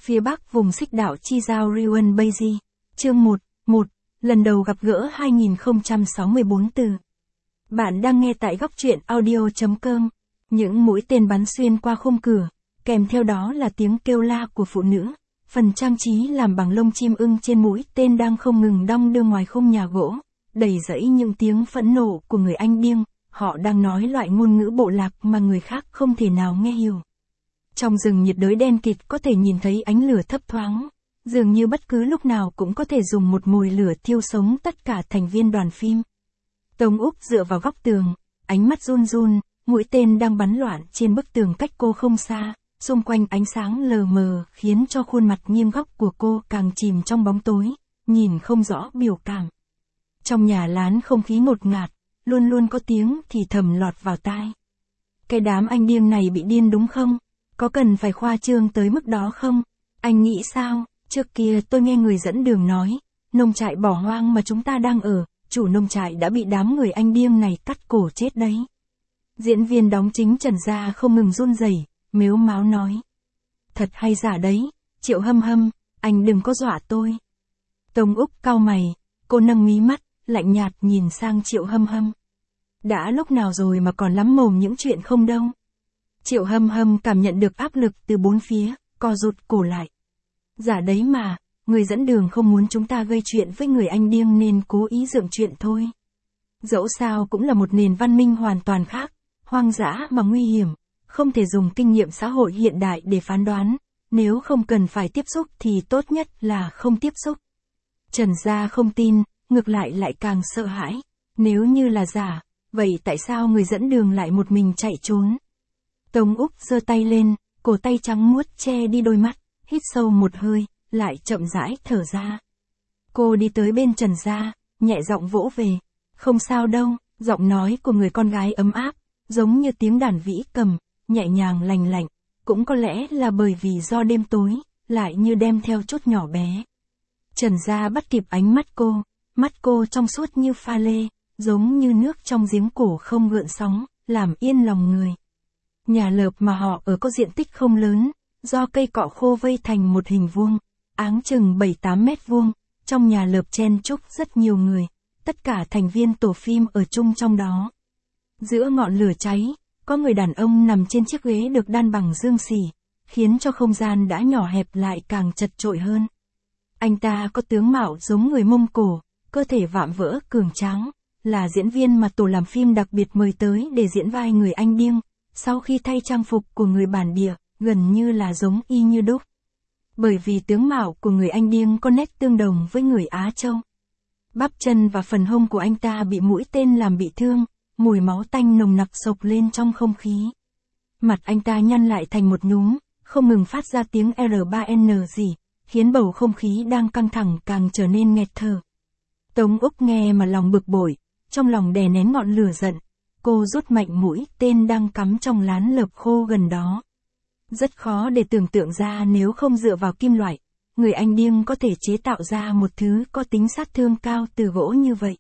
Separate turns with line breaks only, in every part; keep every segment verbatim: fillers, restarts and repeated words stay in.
phía bắc vùng xích đảo Chi Giao Riuen Baiji. Chương một, một. Lần đầu gặp gỡ hai nghìn không trăm sáu mươi tư từ. Bạn đang nghe tại góc truyện audio chấm com. Những mũi tên bắn xuyên qua khung cửa, kèm theo đó là tiếng kêu la của phụ nữ. Phần trang trí làm bằng lông chim ưng trên mũi tên đang không ngừng đong đưa ngoài khung nhà gỗ, đầy rẫy những tiếng phẫn nộ của người Anh điên. Họ đang nói loại ngôn ngữ bộ lạc mà người khác không thể nào nghe hiểu. Trong rừng nhiệt đới đen kịt có thể nhìn thấy ánh lửa thấp thoáng, dường như bất cứ lúc nào cũng có thể dùng một mồi lửa thiêu sống tất cả thành viên đoàn phim. Tống Úc dựa vào góc tường, ánh mắt run run, mũi tên đang bắn loạn trên bức tường cách cô không xa, xung quanh ánh sáng lờ mờ khiến cho khuôn mặt nghiêng góc của cô càng chìm trong bóng tối, nhìn không rõ biểu cảm. Trong nhà lán không khí ngột ngạt, luôn luôn có tiếng thì thầm lọt vào tai. Cái đám anh điên này bị điên đúng không? Có cần phải khoa trương tới mức đó không? Anh nghĩ sao? Trước kia tôi nghe người dẫn đường nói, nông trại bỏ hoang mà chúng ta đang ở, chủ nông trại đã bị đám người anh điên này cắt cổ chết đấy. Diễn viên đóng chính Trần Gia không ngừng run rẩy, mếu máo nói. Thật hay giả đấy, Triệu Hâm Hâm, anh đừng có dọa tôi. Tống Úc cau mày, cô nâng mí mắt, lạnh nhạt nhìn sang Triệu Hâm Hâm. Đã lúc nào rồi mà còn lắm mồm những chuyện không đâu. Triệu Hâm Hâm cảm nhận được áp lực từ bốn phía, co rụt cổ lại. Giả đấy mà, người dẫn đường không muốn chúng ta gây chuyện với người anh điên nên cố ý dựng chuyện thôi. Dẫu sao cũng là một nền văn minh hoàn toàn khác, hoang dã mà nguy hiểm, không thể dùng kinh nghiệm xã hội hiện đại để phán đoán, nếu không cần phải tiếp xúc thì tốt nhất là không tiếp xúc. Trần Gia không tin, ngược lại lại càng sợ hãi. Nếu như là giả, vậy tại sao người dẫn đường lại một mình chạy trốn? Tống Úc giơ tay lên, cổ tay trắng muốt che đi đôi mắt, hít sâu một hơi, lại chậm rãi thở ra. Cô đi tới bên Trần Gia, nhẹ giọng vỗ về. Không sao đâu, giọng nói của người con gái ấm áp, giống như tiếng đàn vĩ cầm, nhẹ nhàng lành lạnh, cũng có lẽ là bởi vì do đêm tối, lại như đem theo chút nhỏ bé. Trần Gia bắt kịp ánh mắt cô, mắt cô trong suốt như pha lê, giống như nước trong giếng cổ không gợn sóng, làm yên lòng người. Nhà lợp mà họ ở có diện tích không lớn, do cây cọ khô vây thành một hình vuông, áng chừng bảy tám mét vuông, trong nhà lợp chen chúc rất nhiều người, tất cả thành viên tổ phim ở chung trong đó. Giữa ngọn lửa cháy, có người đàn ông nằm trên chiếc ghế được đan bằng dương xỉ, khiến cho không gian đã nhỏ hẹp lại càng chật chội hơn. Anh ta có tướng mạo giống người Mông Cổ, cơ thể vạm vỡ cường tráng, là diễn viên mà tổ làm phim đặc biệt mời tới để diễn vai người anh điên, sau khi thay trang phục của người bản địa, gần như là giống y như đúc. Bởi vì tướng mạo của người anh điên có nét tương đồng với người Á Châu. Bắp chân và phần hông của anh ta bị mũi tên làm bị thương, mùi máu tanh nồng nặc sộc lên trong không khí. Mặt anh ta nhăn lại thành một nhúm, không ngừng phát ra tiếng R ba N gì, khiến bầu không khí đang căng thẳng càng trở nên nghẹt thở. Tống Úc nghe mà lòng bực bội, trong lòng đè nén ngọn lửa giận, cô rút mạnh mũi tên đang cắm trong lán lợp khô gần đó. Rất khó để tưởng tượng ra nếu không dựa vào kim loại, người anh điên có thể chế tạo ra một thứ có tính sát thương cao từ gỗ như vậy.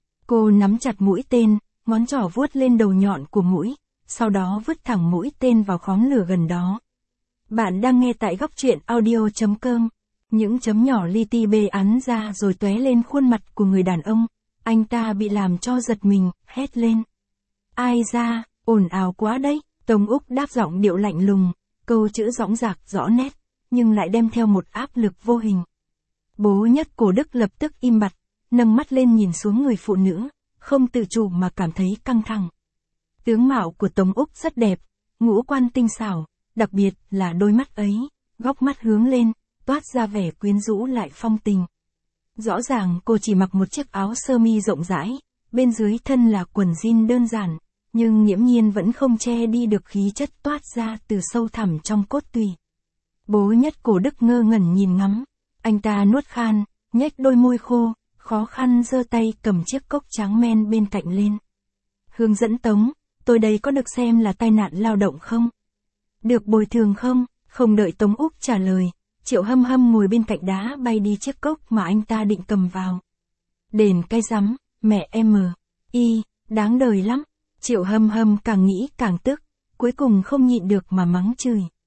Cô nắm chặt mũi tên, ngón trỏ vuốt lên đầu nhọn của mũi, sau đó vứt thẳng mũi tên vào khóm lửa gần đó. Bạn đang nghe tại góc truyện audio chấm com. Những chấm nhỏ li ti bê ắn ra rồi tóe lên khuôn mặt của người đàn ông. Anh ta bị làm cho giật mình, hét lên. Ai ra, ồn ào quá đấy. Tống Úc đáp giọng điệu lạnh lùng, câu chữ dõng dạc rõ nét, nhưng lại đem theo một áp lực vô hình. Bố Nhất Cổ Đức lập tức im bặt, nâng mắt lên nhìn xuống người phụ nữ, không tự chủ mà cảm thấy căng thẳng. Tướng mạo của Tống Úc rất đẹp, ngũ quan tinh xảo, đặc biệt là đôi mắt ấy, góc mắt hướng lên, toát ra vẻ quyến rũ lại phong tình. Rõ ràng cô chỉ mặc một chiếc áo sơ mi rộng rãi, bên dưới thân là quần jean đơn giản, nhưng nghiễm nhiên vẫn không che đi được khí chất toát ra từ sâu thẳm trong cốt tủy. Bố Nhất Cổ Đức ngơ ngẩn nhìn ngắm, anh ta nuốt khan, nhếch đôi môi khô, khó khăn giơ tay cầm chiếc cốc tráng men bên cạnh lên. Hướng dẫn Tống, tôi đây có được xem là tai nạn lao động không? Được bồi thường không? Không đợi Tống Úc trả lời, Triệu Hâm Hâm ngồi bên cạnh đá bay đi chiếc cốc mà anh ta định cầm vào. Đền cái rắm, mẹ em mờ, y, đáng đời lắm. Triệu Hâm Hâm càng nghĩ càng tức, cuối cùng không nhịn được mà mắng chửi.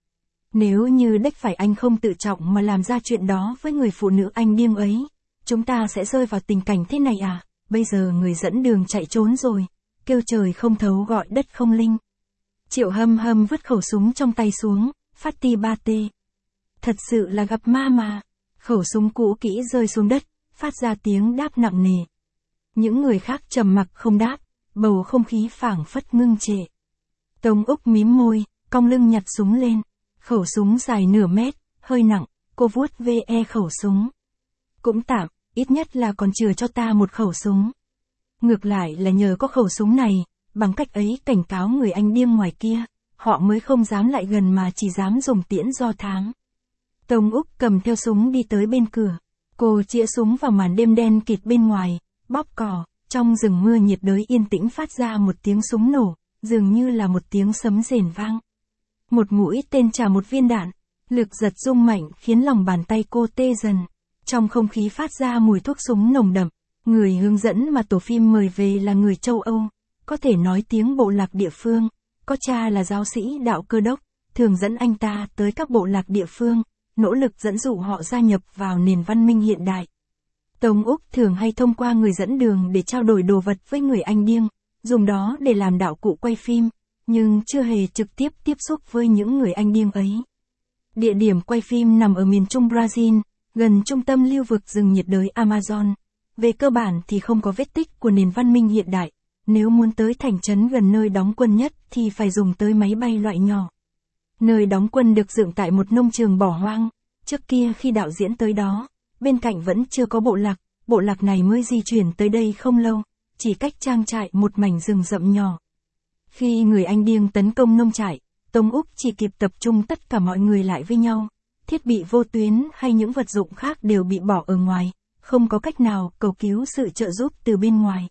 Nếu như đếch phải anh không tự trọng mà làm ra chuyện đó với người phụ nữ anh điên ấy, chúng ta sẽ rơi vào tình cảnh thế này à? Bây giờ người dẫn đường chạy trốn rồi, kêu trời không thấu gọi đất không linh. Triệu Hâm Hâm vứt khẩu súng trong tay xuống, phát ti ba tê. Thật sự là gặp ma mà. Khẩu súng cũ kỹ rơi xuống đất, phát ra tiếng đáp nặng nề. Những người khác trầm mặc không đáp, bầu không khí phảng phất ngưng trệ. Tống Úc mím môi, cong lưng nhặt súng lên. Khẩu súng dài nửa mét, hơi nặng, cô vuốt ve khẩu súng. Cũng tạm, ít nhất là còn chừa cho ta một khẩu súng. Ngược lại là nhờ có khẩu súng này, bằng cách ấy cảnh cáo người anh điên ngoài kia, họ mới không dám lại gần mà chỉ dám dùng tiễn do thám. Tống Úc cầm theo súng đi tới bên cửa. Cô chĩa súng vào màn đêm đen kịt bên ngoài, bóp cò, trong rừng mưa nhiệt đới yên tĩnh phát ra một tiếng súng nổ, dường như là một tiếng sấm rền vang. Một mũi tên trả một viên đạn, lực giật rung mạnh khiến lòng bàn tay cô tê dần. Trong không khí phát ra mùi thuốc súng nồng đậm, người hướng dẫn mà tổ phim mời về là người châu Âu, có thể nói tiếng bộ lạc địa phương, có cha là giáo sĩ đạo Cơ đốc, thường dẫn anh ta tới các bộ lạc địa phương, nỗ lực dẫn dụ họ gia nhập vào nền văn minh hiện đại. Tống Úc thường hay thông qua người dẫn đường để trao đổi đồ vật với người anh điên, dùng đó để làm đạo cụ quay phim, nhưng chưa hề trực tiếp tiếp xúc với những người anh điên ấy. Địa điểm quay phim nằm ở miền trung Brazil, gần trung tâm lưu vực rừng nhiệt đới Amazon. Về cơ bản thì không có vết tích của nền văn minh hiện đại, nếu muốn tới thành trấn gần nơi đóng quân nhất thì phải dùng tới máy bay loại nhỏ. Nơi đóng quân được dựng tại một nông trường bỏ hoang, trước kia khi đạo diễn tới đó, bên cạnh vẫn chưa có bộ lạc, bộ lạc này mới di chuyển tới đây không lâu, chỉ cách trang trại một mảnh rừng rậm nhỏ. Khi người anh điên tấn công nông trại, Tống Úc chỉ kịp tập trung tất cả mọi người lại với nhau, thiết bị vô tuyến hay những vật dụng khác đều bị bỏ ở ngoài, không có cách nào cầu cứu sự trợ giúp từ bên ngoài.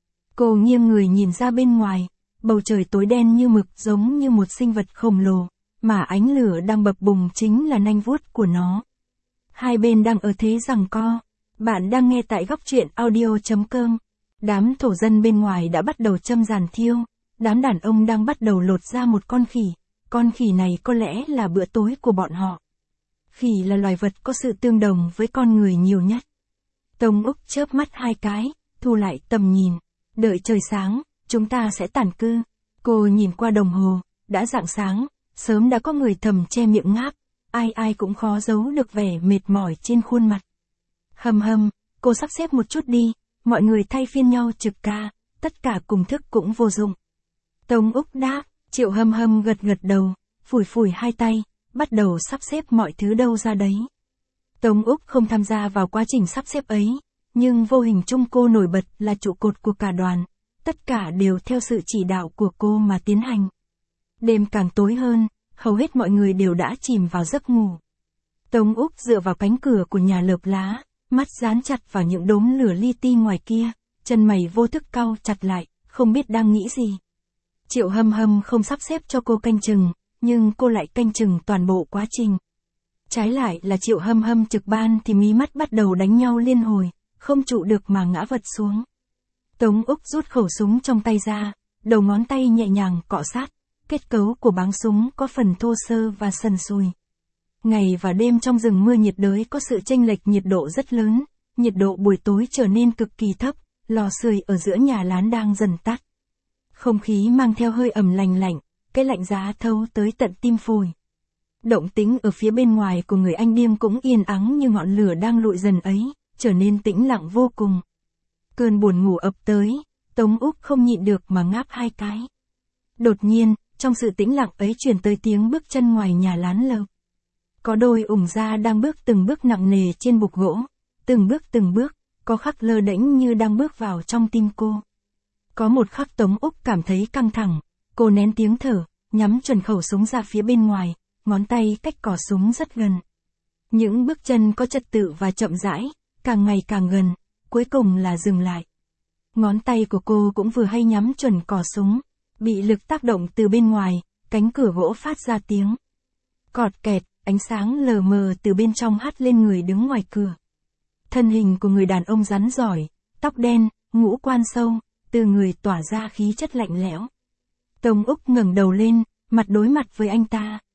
Cô nghiêng người nhìn ra bên ngoài, bầu trời tối đen như mực giống như một sinh vật khổng lồ, mà ánh lửa đang bập bùng chính là nanh vuốt của nó. Hai bên đang ở thế giằng co. Bạn đang nghe tại góc truyện audio chấm com. Đám thổ dân bên ngoài đã bắt đầu châm giàn thiêu, đám đàn ông đang bắt đầu lột ra một con khỉ, con khỉ này có lẽ là bữa tối của bọn họ. Khỉ là loài vật có sự tương đồng với con người nhiều nhất. Tống Úc chớp mắt hai cái, thu lại tầm nhìn, đợi trời sáng, chúng ta sẽ tản cư. Cô nhìn qua đồng hồ, đã rạng sáng, sớm đã có người thầm che miệng ngáp, ai ai cũng khó giấu được vẻ mệt mỏi trên khuôn mặt. Hâm Hâm, cô sắp xếp một chút đi, mọi người thay phiên nhau trực ca, tất cả cùng thức cũng vô dụng. Tống Úc đáp, Triệu Hâm Hâm gật gật đầu, phủi phủi hai tay, bắt đầu sắp xếp mọi thứ đâu ra đấy. Tống Úc không tham gia vào quá trình sắp xếp ấy, nhưng vô hình chung cô nổi bật là trụ cột của cả đoàn, tất cả đều theo sự chỉ đạo của cô mà tiến hành. Đêm càng tối hơn, hầu hết mọi người đều đã chìm vào giấc ngủ. Tống Úc dựa vào cánh cửa của nhà lợp lá, mắt dán chặt vào những đốm lửa li ti ngoài kia, chân mày vô thức cau chặt lại, không biết đang nghĩ gì. Triệu Hâm Hâm không sắp xếp cho cô canh chừng, nhưng cô lại canh chừng toàn bộ quá trình. Trái lại là Triệu Hâm Hâm trực ban thì mí mắt bắt đầu đánh nhau liên hồi, không trụ được mà ngã vật xuống. Tống Úc rút khẩu súng trong tay ra, đầu ngón tay nhẹ nhàng cọ sát, kết cấu của báng súng có phần thô sơ và sần sùi. Ngày và đêm trong rừng mưa nhiệt đới có sự chênh lệch nhiệt độ rất lớn, nhiệt độ buổi tối trở nên cực kỳ thấp, lò sưởi ở giữa nhà lán đang dần tắt. Không khí mang theo hơi ẩm lành lạnh, cái lạnh giá thâu tới tận tim phổi. Động tĩnh ở phía bên ngoài của người anh điên cũng yên ắng như ngọn lửa đang lụi dần ấy, trở nên tĩnh lặng vô cùng. Cơn buồn ngủ ập tới, Tống Úc không nhịn được mà ngáp hai cái. Đột nhiên, trong sự tĩnh lặng ấy truyền tới tiếng bước chân ngoài nhà lán lợp. Có đôi ủng da đang bước từng bước nặng nề trên bục gỗ, từng bước từng bước, có khắc lơ đễnh như đang bước vào trong tim cô. Có một khắc Tống Úc cảm thấy căng thẳng, cô nén tiếng thở, nhắm chuẩn khẩu súng ra phía bên ngoài, ngón tay cách cò súng rất gần. Những bước chân có trật tự và chậm rãi, càng ngày càng gần, cuối cùng là dừng lại. Ngón tay của cô cũng vừa hay nhắm chuẩn cò súng, bị lực tác động từ bên ngoài, cánh cửa gỗ phát ra tiếng cọt kẹt, ánh sáng lờ mờ từ bên trong hắt lên người đứng ngoài cửa. Thân hình của người đàn ông rắn giỏi, tóc đen, ngũ quan sâu, từ người tỏa ra khí chất lạnh lẽo. Tống Úc ngẩng đầu lên, mặt đối mặt với anh ta.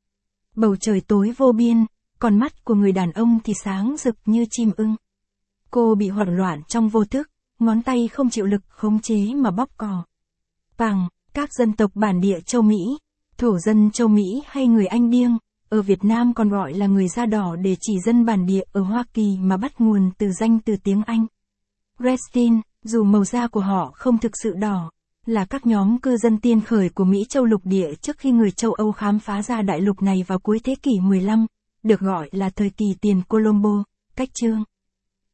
Bầu trời tối vô biên, còn mắt của người đàn ông thì sáng rực như chim ưng. Cô bị hoảng loạn trong vô thức, ngón tay không chịu lực khống chế mà bóp cò. Pàng, các dân tộc bản địa châu Mỹ, thổ dân châu Mỹ hay người Anh Điêng, ở Việt Nam còn gọi là người da đỏ để chỉ dân bản địa ở Hoa Kỳ mà bắt nguồn từ danh từ tiếng Anh. Redskins, dù màu da của họ không thực sự đỏ, là các nhóm cư dân tiên khởi của Mỹ châu lục địa trước khi người châu Âu khám phá ra đại lục này vào cuối thế kỷ mười lăm, được gọi là thời kỳ tiền Colombo, cách chương